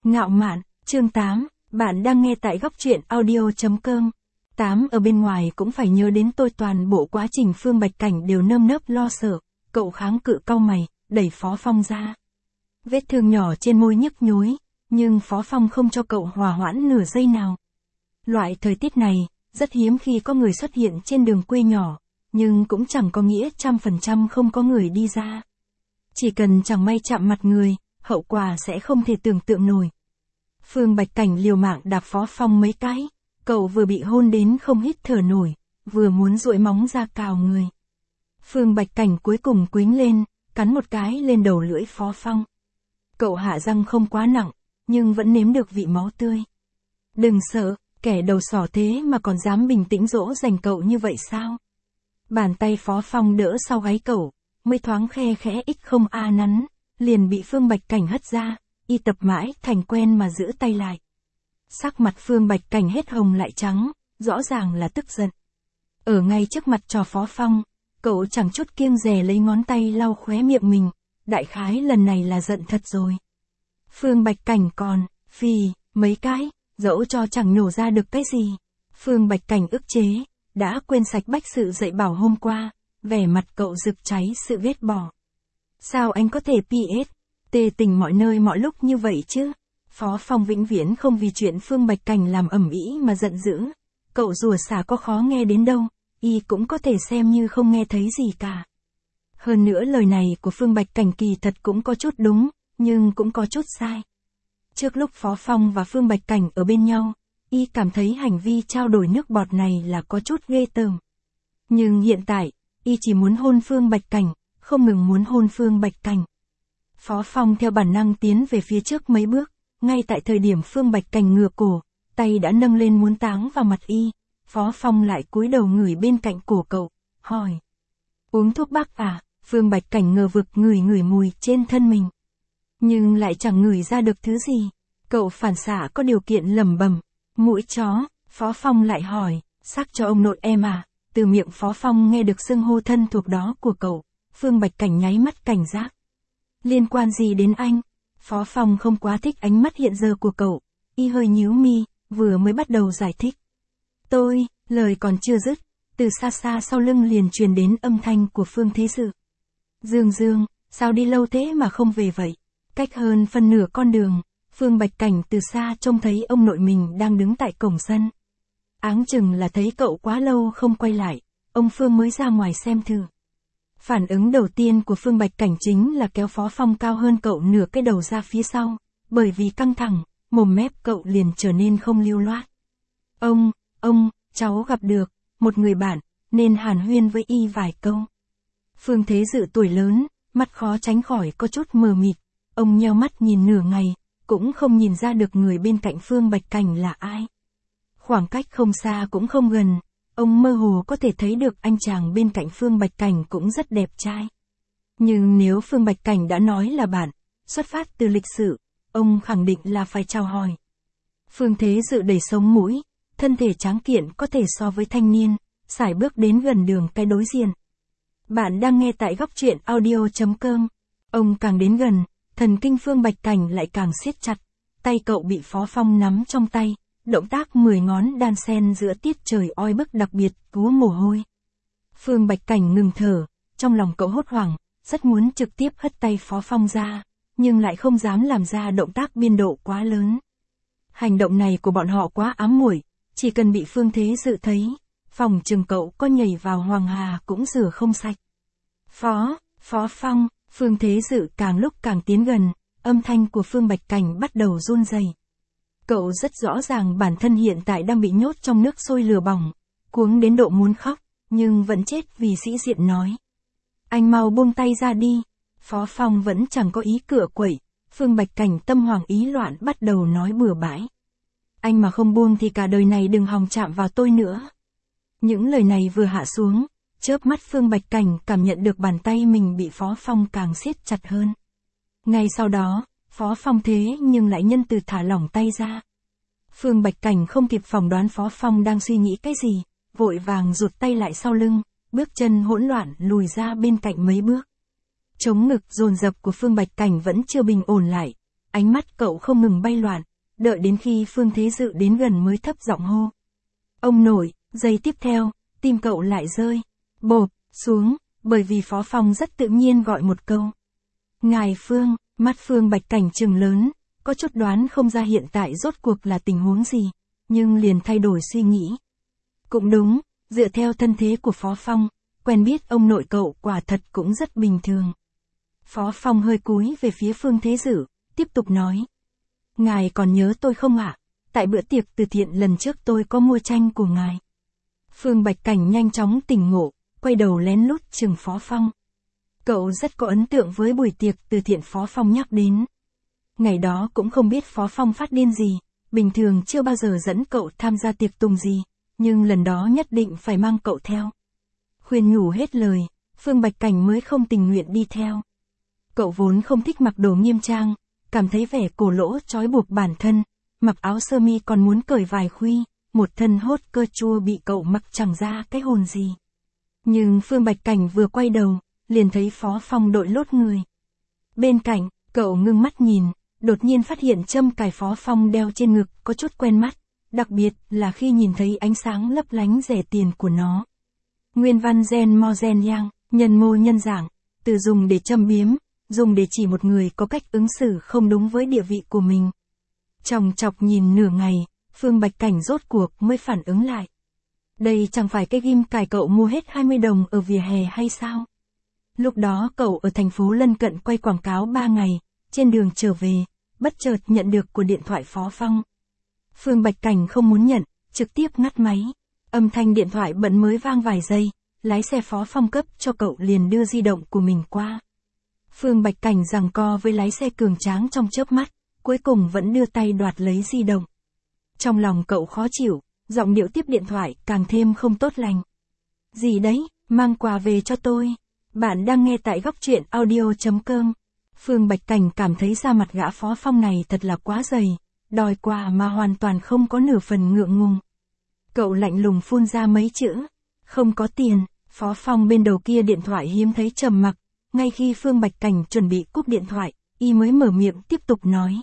Ngạo mạn, chương 8, bạn đang nghe tại góc truyện audio.com. 8 ở bên ngoài cũng phải nhớ đến tôi, toàn bộ quá trình Phương Bạch Cảnh đều nơm nớp lo sợ, cậu kháng cự cau mày, đẩy Phó Phong ra. Vết thương nhỏ trên môi nhức nhối, nhưng Phó Phong không cho cậu hòa hoãn nửa giây nào. Loại thời tiết này, rất hiếm khi có người xuất hiện trên đường quê nhỏ, nhưng cũng chẳng có nghĩa 100% không có người đi ra. Chỉ cần chẳng may chạm mặt người, hậu quả sẽ không thể tưởng tượng nổi. Phương Bạch Cảnh liều mạng đạp Phó Phong mấy cái, cậu vừa bị hôn đến không hít thở nổi, vừa muốn duỗi móng ra cào người. Phương Bạch Cảnh cuối cùng quýnh lên, cắn một cái lên đầu lưỡi Phó Phong. Cậu hạ răng không quá nặng, nhưng vẫn nếm được vị máu tươi. Đừng sợ, kẻ đầu sỏ thế mà còn dám bình tĩnh dỗ dành cậu như vậy sao? Bàn tay Phó Phong đỡ sau gáy cậu, mới thoáng khe khẽ ít không a nắn, liền bị Phương Bạch Cảnh hất ra, y tập mãi thành quen mà giữ tay lại. Sắc mặt Phương Bạch Cảnh hết hồng lại trắng, rõ ràng là tức giận. Ở ngay trước mặt trò Phó Phong, cậu chẳng chút kiêng dè lấy ngón tay lau khóe miệng mình, đại khái lần này là giận thật rồi. Phương Bạch Cảnh còn, phì, mấy cái, dẫu cho chẳng nhổ ra được cái gì. Phương Bạch Cảnh ức chế, đã quên sạch bách sự dạy bảo hôm qua, vẻ mặt cậu rực cháy sự ghét bỏ. Sao anh có thể PS, tê tình mọi nơi mọi lúc như vậy chứ? Phó Phong vĩnh viễn không vì chuyện Phương Bạch Cảnh làm ầm ĩ mà giận dữ. Cậu rủa xả có khó nghe đến đâu, y cũng có thể xem như không nghe thấy gì cả. Hơn nữa lời này của Phương Bạch Cảnh kỳ thật cũng có chút đúng, nhưng cũng có chút sai. Trước lúc Phó Phong và Phương Bạch Cảnh ở bên nhau, y cảm thấy hành vi trao đổi nước bọt này là có chút ghê tởm. Nhưng hiện tại, y chỉ muốn hôn Phương Bạch Cảnh, không ngừng muốn hôn Phương Bạch Cảnh. Phó Phong theo bản năng tiến về phía trước mấy bước, ngay tại thời điểm Phương Bạch Cảnh ngửa cổ, tay đã nâng lên muốn táng vào mặt y, Phó Phong lại cúi đầu ngửi bên cạnh cổ cậu, hỏi. Uống thuốc bắc à? Phương Bạch Cảnh ngờ vực ngửi mùi trên thân mình. Nhưng lại chẳng ngửi ra được thứ gì. Cậu phản xạ có điều kiện lẩm bẩm, mũi chó. Phó Phong lại hỏi, sắc cho ông nội em à? Từ miệng Phó Phong nghe được xưng hô thân thuộc đó của cậu, Phương Bạch Cảnh nháy mắt cảnh giác. Liên quan gì đến anh? Phó Phong không quá thích ánh mắt hiện giờ của cậu, y hơi nhíu mi, vừa mới bắt đầu giải thích. Lời còn chưa dứt, từ xa xa sau lưng liền truyền đến âm thanh của Phương Thế Sự. Dương, sao đi lâu thế mà không về vậy? Cách hơn phân nửa con đường, Phương Bạch Cảnh từ xa trông thấy ông nội mình đang đứng tại cổng sân. Áng chừng là thấy cậu quá lâu không quay lại, ông Phương mới ra ngoài xem thử. Phản ứng đầu tiên của Phương Bạch Cảnh chính là kéo Phó Phong cao hơn cậu nửa cái đầu ra phía sau, bởi vì căng thẳng, mồm mép cậu liền trở nên không lưu loát. Ông, cháu gặp được một người bạn, nên hàn huyên với y vài câu. Phương Thế Dự tuổi lớn, mắt khó tránh khỏi có chút mờ mịt, ông nheo mắt nhìn nửa ngày, cũng không nhìn ra được người bên cạnh Phương Bạch Cảnh là ai. Khoảng cách không xa cũng không gần, ông mơ hồ có thể thấy được anh chàng bên cạnh Phương Bạch Cảnh cũng rất đẹp trai. Nhưng nếu Phương Bạch Cảnh đã nói là bạn, xuất phát từ lịch sự, ông khẳng định là phải chào hỏi. Phương Thế Dự đầy sống mũi, thân thể tráng kiện có thể so với thanh niên, sải bước đến gần đường cái đối diện. Bạn đang nghe tại góc truyện audio.com. Ông càng đến gần, thần kinh Phương Bạch Cảnh lại càng siết chặt, tay cậu bị Phó Phong nắm trong tay, động tác 10 ngón đan xen giữa tiết trời oi bức đặc biệt, túa mồ hôi. Phương Bạch Cảnh ngừng thở, trong lòng cậu hốt hoảng, rất muốn trực tiếp hất tay Phó Phong ra, nhưng lại không dám làm ra động tác biên độ quá lớn. Hành động này của bọn họ quá ám muội, chỉ cần bị Phương Thế Dự thấy, phòng chừng cậu có nhảy vào Hoàng Hà cũng rửa không sạch. Phó Phong, Phương Thế Dự càng lúc càng tiến gần, âm thanh của Phương Bạch Cảnh bắt đầu run rẩy. Cậu rất rõ ràng bản thân hiện tại đang bị nhốt trong nước sôi lửa bỏng, cuống đến độ muốn khóc, nhưng vẫn chết vì sĩ diện nói. Anh mau buông tay ra đi. Phó Phong vẫn chẳng có ý cựa quậy, Phương Bạch Cảnh tâm hoảng ý loạn bắt đầu nói bừa bãi. Anh mà không buông thì cả đời này đừng hòng chạm vào tôi nữa. Những lời này vừa hạ xuống, chớp mắt Phương Bạch Cảnh cảm nhận được bàn tay mình bị Phó Phong càng siết chặt hơn. Ngay sau đó, Phó Phong thế nhưng lại nhân từ thả lỏng tay ra. Phương Bạch Cảnh không kịp phỏng đoán Phó Phong đang suy nghĩ cái gì, vội vàng rụt tay lại sau lưng, bước chân hỗn loạn lùi ra bên cạnh mấy bước. Chống ngực dồn dập của Phương Bạch Cảnh vẫn chưa bình ổn lại, ánh mắt cậu không ngừng bay loạn, đợi đến khi Phương Thế Dự đến gần mới thấp giọng hô. Ông nội, giây tiếp theo, tim cậu lại rơi, bộp, xuống, bởi vì Phó Phong rất tự nhiên gọi một câu. Ngài Phương, mắt Phương Bạch Cảnh trừng lớn, có chút đoán không ra hiện tại rốt cuộc là tình huống gì, nhưng liền thay đổi suy nghĩ. Cũng đúng, dựa theo thân thế của Phó Phong, quen biết ông nội cậu quả thật cũng rất bình thường. Phó Phong hơi cúi về phía Phương Thế Dự, tiếp tục nói. Ngài còn nhớ tôi không ạ? Tại bữa tiệc từ thiện lần trước tôi có mua tranh của ngài. Phương Bạch Cảnh nhanh chóng tỉnh ngộ, quay đầu lén lút chừng Phó Phong. Cậu rất có ấn tượng với buổi tiệc từ thiện Phó Phong nhắc đến. Ngày đó cũng không biết Phó Phong phát điên gì, bình thường chưa bao giờ dẫn cậu tham gia tiệc tùng gì, nhưng lần đó nhất định phải mang cậu theo. Khuyên nhủ hết lời, Phương Bạch Cảnh mới không tình nguyện đi theo. Cậu vốn không thích mặc đồ nghiêm trang, cảm thấy vẻ cổ lỗ trói buộc bản thân, mặc áo sơ mi còn muốn cởi vài khuy, một thân hốt cơ chua bị cậu mặc chẳng ra cái hồn gì. Nhưng Phương Bạch Cảnh vừa quay đầu, liền thấy Phó Phong đội lốt người. Bên cạnh, cậu ngưng mắt nhìn, đột nhiên phát hiện châm cài Phó Phong đeo trên ngực có chút quen mắt, đặc biệt là khi nhìn thấy ánh sáng lấp lánh rẻ tiền của nó. Nguyên văn gen mo gen yang, nhân mô nhân dạng, từ dùng để châm biếm, dùng để chỉ một người có cách ứng xử không đúng với địa vị của mình. Chòng chọc nhìn nửa ngày, Phương Bạch Cảnh rốt cuộc mới phản ứng lại. Đây chẳng phải cái ghim cài cậu mua hết 20 đồng ở vỉa hè hay sao? Lúc đó cậu ở thành phố lân cận quay quảng cáo 3 ngày, trên đường trở về, bất chợt nhận được cuộc điện thoại Phó Phong. Phương Bạch Cảnh không muốn nhận, trực tiếp ngắt máy. Âm thanh điện thoại bận mới vang vài giây, lái xe Phó Phong cấp cho cậu liền đưa di động của mình qua. Phương Bạch Cảnh giằng co với lái xe cường tráng trong chớp mắt, cuối cùng vẫn đưa tay đoạt lấy di động. Trong lòng cậu khó chịu, giọng điệu tiếp điện thoại càng thêm không tốt lành. Gì đấy, mang quà về cho tôi. Bạn đang nghe tại góc truyện audio.com. Phương Bạch Cảnh cảm thấy da mặt gã Phó Phong này thật là quá dày, đòi quà mà hoàn toàn không có nửa phần ngượng ngùng. Cậu lạnh lùng phun ra mấy chữ, không có tiền. Phó Phong bên đầu kia điện thoại hiếm thấy trầm mặc, ngay khi Phương Bạch Cảnh chuẩn bị cúp điện thoại, y mới mở miệng tiếp tục nói.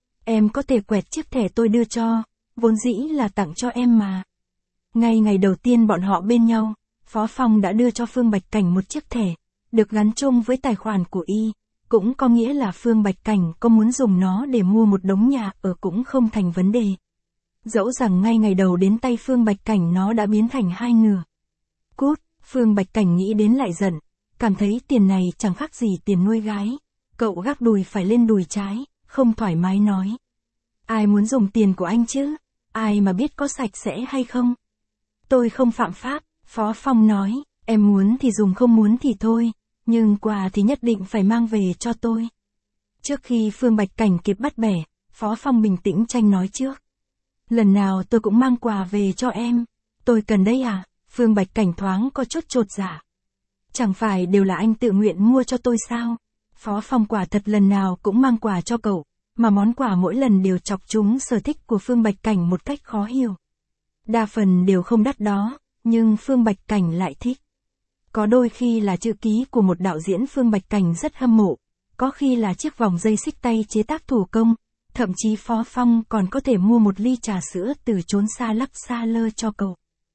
Em có thể quẹt chiếc thẻ tôi đưa cho, vốn dĩ là tặng cho em mà. Ngay ngày đầu tiên bọn họ bên nhau, Phó Phong đã đưa cho Phương Bạch Cảnh một chiếc thẻ, được gắn chung với tài khoản của y, cũng có nghĩa là Phương Bạch Cảnh có muốn dùng nó để mua một đống nhà ở cũng không thành vấn đề. Dẫu rằng ngay ngày đầu đến tay Phương Bạch Cảnh nó đã biến thành hai nửa. Cút, Phương Bạch Cảnh nghĩ đến lại giận, cảm thấy tiền này chẳng khác gì tiền nuôi gái. Cậu gác đùi phải lên đùi trái, không thoải mái nói. Ai muốn dùng tiền của anh chứ? Ai mà biết có sạch sẽ hay không? Tôi không phạm pháp, Phó Phong nói, em muốn thì dùng không muốn thì thôi, nhưng quà thì nhất định phải mang về cho tôi. Trước khi Phương Bạch Cảnh kịp bắt bẻ, Phó Phong bình tĩnh tranh nói trước. Lần nào tôi cũng mang quà về cho em, tôi cần đấy à? Phương Bạch Cảnh thoáng có chút chột dạ. Chẳng phải đều là anh tự nguyện mua cho tôi sao? Phó Phong quả thật lần nào cũng mang quà cho cậu, mà món quà mỗi lần đều chọc trúng sở thích của Phương Bạch Cảnh một cách khó hiểu. Đa phần đều không đắt đó, nhưng Phương Bạch Cảnh lại thích. Có đôi khi là chữ ký của một đạo diễn Phương Bạch Cảnh rất hâm mộ, có khi là chiếc vòng dây xích tay chế tác thủ công, thậm chí Phó Phong còn có thể mua một ly trà sữa từ chốn xa lắc xa lơ cho cậu.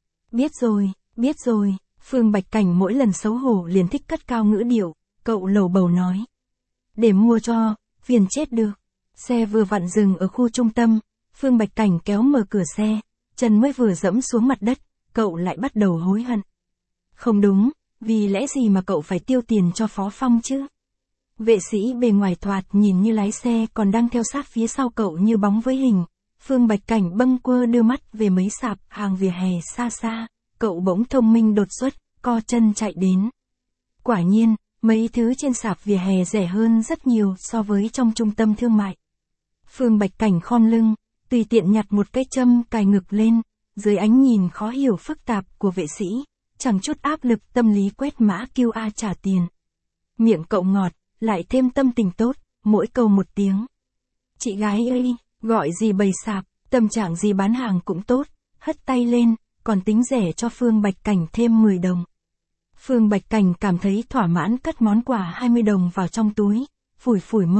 Biết rồi, Phương Bạch Cảnh mỗi lần xấu hổ liền thích cất cao ngữ điệu, cậu lầu bầu nói. Để mua cho, phiền chết được. Xe vừa vặn dừng ở khu trung tâm, Phương Bạch Cảnh kéo mở cửa xe, chân mới vừa dẫm xuống mặt đất, cậu lại bắt đầu hối hận. Không đúng, vì lẽ gì mà cậu phải tiêu tiền cho Phó Phong chứ? Vệ sĩ bề ngoài thoạt nhìn như lái xe còn đang theo sát phía sau cậu như bóng với hình. Phương Bạch Cảnh bâng quơ đưa mắt về mấy sạp hàng vỉa hè xa xa, cậu bỗng thông minh đột xuất, co chân chạy đến. Quả nhiên, mấy thứ trên sạp vỉa hè rẻ hơn rất nhiều so với trong trung tâm thương mại. Phương Bạch Cảnh khom lưng, tùy tiện nhặt một cái châm cài ngực lên, dưới ánh nhìn khó hiểu phức tạp của vệ sĩ, chẳng chút áp lực tâm lý quét mã QR trả tiền. Miệng cậu ngọt, lại thêm tâm tình tốt, mỗi câu một tiếng. Chị gái ơi, gọi gì bày sạp, tâm trạng gì bán hàng cũng tốt, hất tay lên, còn tính rẻ cho Phương Bạch Cảnh thêm 10 đồng. Phương Bạch Cảnh cảm thấy thỏa mãn cất món quà 20 đồng vào trong túi, phủi phủi mông,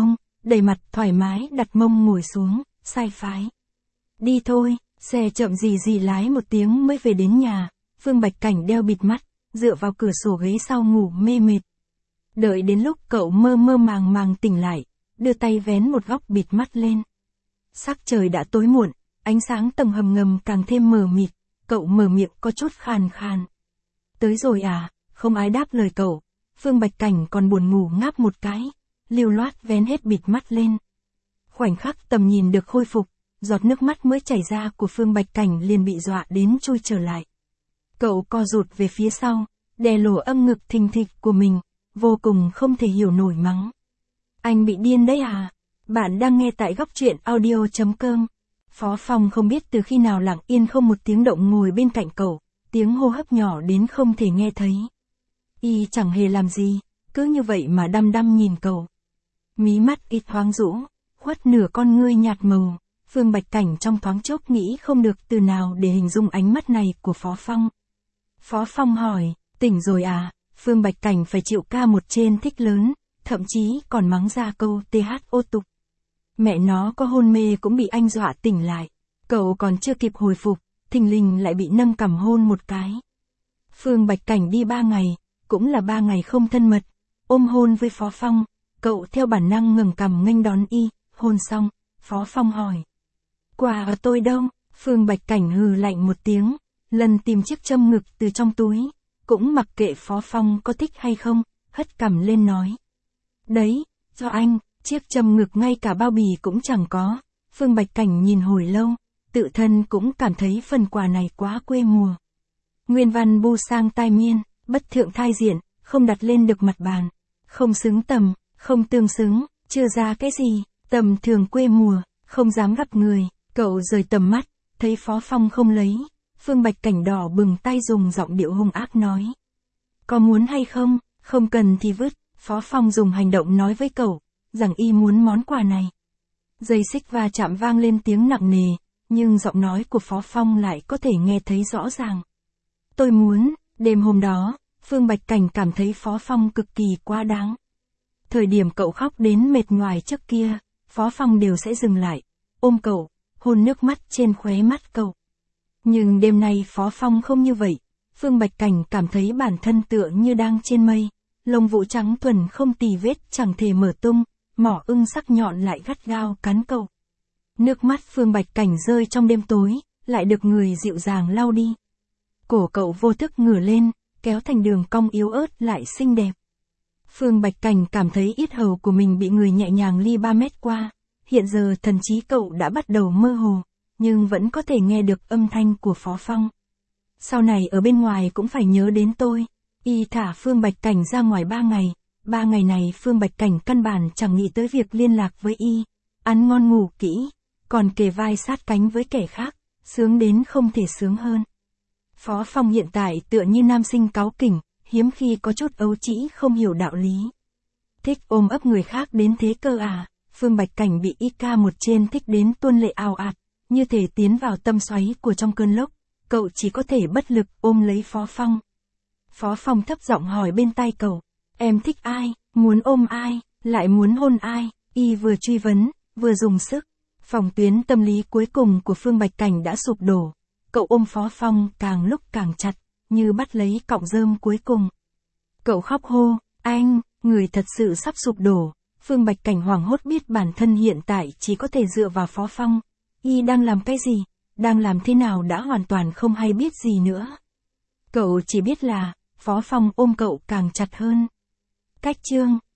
đầy mặt thoải mái đặt mông ngồi xuống, sai phái. Đi thôi, xe chậm gì gì lái một tiếng mới về đến nhà, Phương Bạch Cảnh đeo bịt mắt, dựa vào cửa sổ ghế sau ngủ mê mệt. Đợi đến lúc cậu mơ mơ màng màng tỉnh lại, đưa tay vén một góc bịt mắt lên. Sắc trời đã tối muộn, ánh sáng tầng hầm ngầm càng thêm mờ mịt, cậu mở miệng có chút khàn khàn. Tới rồi à, không ai đáp lời cậu, Phương Bạch Cảnh còn buồn ngủ ngáp một cái, lưu loát vén hết bịt mắt lên. Khoảnh khắc tầm nhìn được khôi phục, giọt nước mắt mới chảy ra của Phương Bạch Cảnh liền bị dọa đến trôi trở lại. Cậu co rụt về phía sau, đè lỗ âm ngực thình thịch của mình, vô cùng không thể hiểu nổi mắng. Anh bị điên đấy à? Bạn đang nghe tại góc truyện audio.com. Phó Phong không biết từ khi nào lặng yên không một tiếng động ngồi bên cạnh cậu, tiếng hô hấp nhỏ đến không thể nghe thấy. Y chẳng hề làm gì, cứ như vậy mà đăm đăm nhìn cậu. Mí mắt ít thoáng rũ, khuất nửa con ngươi nhạt màu, Phương Bạch Cảnh trong thoáng chốc nghĩ không được từ nào để hình dung ánh mắt này của Phó Phong. Phó Phong hỏi, tỉnh rồi à? Phương Bạch Cảnh phải chịu ca một trên thích lớn, thậm chí còn mắng ra câu THO tục. Mẹ nó có hôn mê cũng bị anh dọa tỉnh lại. Cậu còn chưa kịp hồi phục, thình lình lại bị nâng cằm hôn một cái. Phương Bạch Cảnh đi 3 ngày, cũng là 3 ngày không thân mật, ôm hôn với Phó Phong, cậu theo bản năng ngẩng cằm nghênh đón y, hôn xong, Phó Phong hỏi. Quà ở tôi đâu? Phương Bạch Cảnh hừ lạnh một tiếng, lần tìm chiếc châm ngực từ trong túi, cũng mặc kệ Phó Phong có thích hay không, hất cằm lên nói. Đấy, cho anh, chiếc châm ngực ngay cả bao bì cũng chẳng có. Phương Bạch Cảnh nhìn hồi lâu, tự thân cũng cảm thấy phần quà này quá quê mùa. Nguyên văn bu sang tai miên, bất thượng thai diện, không đặt lên được mặt bàn. Không xứng tầm, không tương xứng, chưa ra cái gì, tầm thường quê mùa, không dám gặp người. Cậu rời tầm mắt, thấy Phó Phong không lấy. Phương Bạch Cảnh đỏ bừng tay dùng giọng điệu hung ác nói. Có muốn hay không, không cần thì vứt. Phó Phong dùng hành động nói với cậu, rằng y muốn món quà này. Dây xích va chạm vang lên tiếng nặng nề, nhưng giọng nói của Phó Phong lại có thể nghe thấy rõ ràng. Tôi muốn, đêm hôm đó, Phương Bạch Cảnh cảm thấy Phó Phong cực kỳ quá đáng. Thời điểm cậu khóc đến mệt nhoài trước kia, Phó Phong đều sẽ dừng lại, ôm cậu, hôn nước mắt trên khóe mắt cậu. Nhưng đêm nay Phó Phong không như vậy, Phương Bạch Cảnh cảm thấy bản thân tựa như đang trên mây, lông vũ trắng thuần không tì vết chẳng thể mở tung, mỏ ưng sắc nhọn lại gắt gao cắn cậu. Nước mắt Phương Bạch Cảnh rơi trong đêm tối, lại được người dịu dàng lau đi. Cổ cậu vô thức ngửa lên, kéo thành đường cong yếu ớt lại xinh đẹp. Phương Bạch Cảnh cảm thấy yết hầu của mình bị người nhẹ nhàng ly 3 mét qua, hiện giờ thần trí cậu đã bắt đầu mơ hồ, nhưng vẫn có thể nghe được âm thanh của Phó Phong. Sau này ở bên ngoài cũng phải nhớ đến tôi. Y thả Phương Bạch Cảnh ra ngoài 3 ngày, 3 ngày này Phương Bạch Cảnh căn bản chẳng nghĩ tới việc liên lạc với y, ăn ngon ngủ kỹ, còn kề vai sát cánh với kẻ khác, sướng đến không thể sướng hơn. Phó Phong hiện tại tựa như nam sinh cáu kỉnh, hiếm khi có chút ấu trĩ không hiểu đạo lý. Thích ôm ấp người khác đến thế cơ à? Phương Bạch Cảnh bị y ca một trên thích đến tuôn lệ ào ạt, như thể tiến vào tâm xoáy của trong cơn lốc, cậu chỉ có thể bất lực ôm lấy Phó Phong. Phó Phong thấp giọng hỏi bên tai cậu, em thích ai, muốn ôm ai, lại muốn hôn ai, y vừa truy vấn, vừa dùng sức. Phòng tuyến tâm lý cuối cùng của Phương Bạch Cảnh đã sụp đổ, cậu ôm Phó Phong càng lúc càng chặt, như bắt lấy cọng rơm cuối cùng. Cậu khóc hô, anh, người thật sự sắp sụp đổ. Phương Bạch Cảnh hoảng hốt biết bản thân hiện tại chỉ có thể dựa vào Phó Phong, y đang làm cái gì, đang làm thế nào đã hoàn toàn không hay biết gì nữa. Cậu chỉ biết là, Phó Phong ôm cậu càng chặt hơn. Cách chương